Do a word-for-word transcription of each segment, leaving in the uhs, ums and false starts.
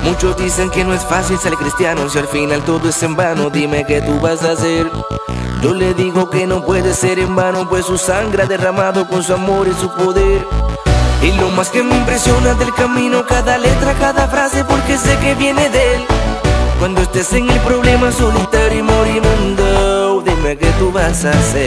Muchos dicen que no es fácil ser cristiano, si al final todo es en vano, dime qué tú vas a hacer. Yo le digo que no puede ser en vano, pues su sangre ha derramado con su amor y su poder. Y lo más que me impresiona del camino, cada letra, cada frase, porque sé que viene de él. Cuando estés en el problema solitario y moribundo, dime qué tú vas a hacer.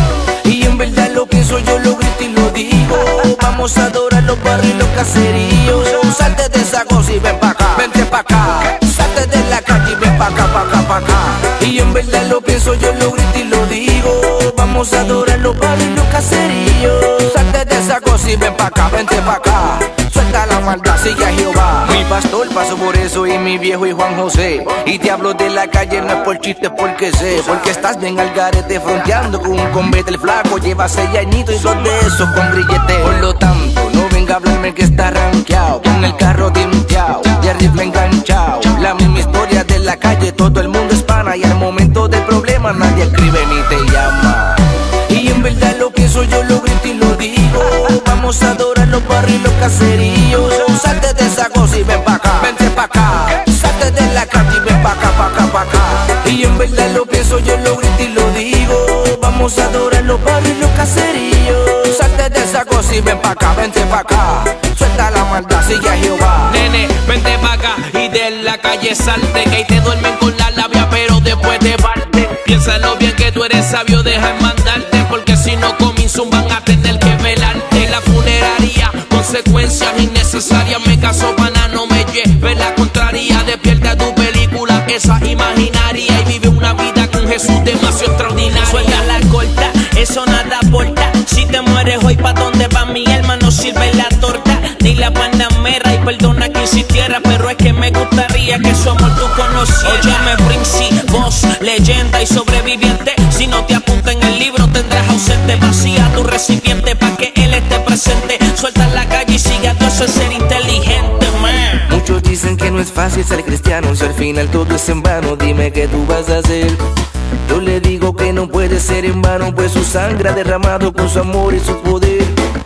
Y en verdad lo pienso, yo lo grito y lo digo. Vamos a adorar los barrios y los caseríos. Salte de esa cosa y ven pa' acá, vente pa' acá. Salte de la calle y ven pa' acá, pa' acá, pa' acá. Y en verdad lo pienso, yo lo grito y lo digo. Vamos a adorar los barrios y los caseríos. Salte de esa cosa y ven pa' acá, vente pa' acá. Suelta la maldad, sigue a Jehová. Mi pastor pasó por eso y mi viejo y Juan José. Y te hablo de la calle, no es por chiste, porque sé. Porque estás bien al garete fronteando con un combate. El flaco lleva seis añitos y dos de esos con grillete. Por lo tanto, no venga a hablarme que está rankeado, con el carro tinteado y el rifle enganchado. La misma historia de la calle, todo el mundo es pana. Y al momento del problema nadie escribe ni te llama. Y en verdad lo pienso, yo lo grito y lo digo. Vamos a adorar los barrios y los caseríos. Salte de esa cosa y ven pa' acá, vente pa' acá. Salte de la calle y ven pa' acá, pa' acá, pa' acá. Y en verdad lo pienso, yo lo grito y lo digo. Vamos a adorar los barrios y los caseríos. Salte de esa cosa y ven pa' acá, vente pa' acá. Suelta la maldad, sigue a Jehová. Nene, vente pa' acá y de la calle salte, que ahí te duermen con la labia pero después te parte. Piénsalo bien que tú eres sabio, deja en mandarte, porque si no comienzan van a tener que velarte. La funeraria, consecuencias innecesarias. Me caso pana, no me lleve la contraria. Despierta tu película, esa imaginaria, y vive una vida con Jesús demasiado extraordinaria. Suelta la corta, eso nada aporta. Si te mueres hoy, pa' dónde va mi alma, no sirve la torta ni la panamera. Y perdona que insistiera, pero es que me gustaría que su amor tú conocieras. Óyeme, Prince, voz, leyenda y sobreviviente. Si no te apunta en el libro, tendrás ausente. Vacía tu recipiente pa' que él esté presente. Suelta la calle y sigue a todo, eso es ser inteligente, man. Muchos dicen que no es fácil ser cristiano, si al final todo es en vano, dime qué tú vas a hacer. Yo le digo que no puede ser en vano, pues su sangre ha derramado con su amor y su poder.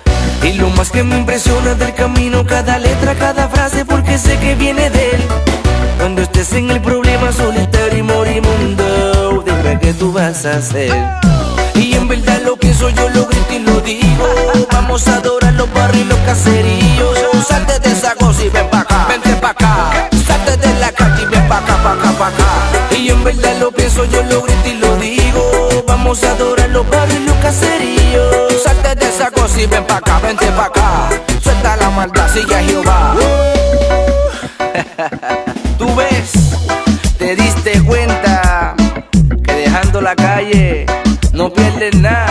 Y lo más que me impresiona del camino, cada letra, cada frase, porque sé que viene de él. Cuando estés en el problema solitario y moribundo, dime qué tú vas a hacer. Y en verdad lo pienso, yo lo grito y lo digo. Vamos a adorar los barrios y los caseríos. Salte de esa cosa y ven pa' acá, vente pa' acá. Salte de la calle y ven pa' acá, pa' acá, pa' acá. Y en verdad lo pienso, yo lo grito y lo digo. Vamos a adorar los barrios y los caseríos. Salte de esa cosa y ven pa' acá, vente pa' acá. Suelta la maldad, sigue a Jehová. Tú ves, te diste cuenta que dejando la calle no pierdes nada.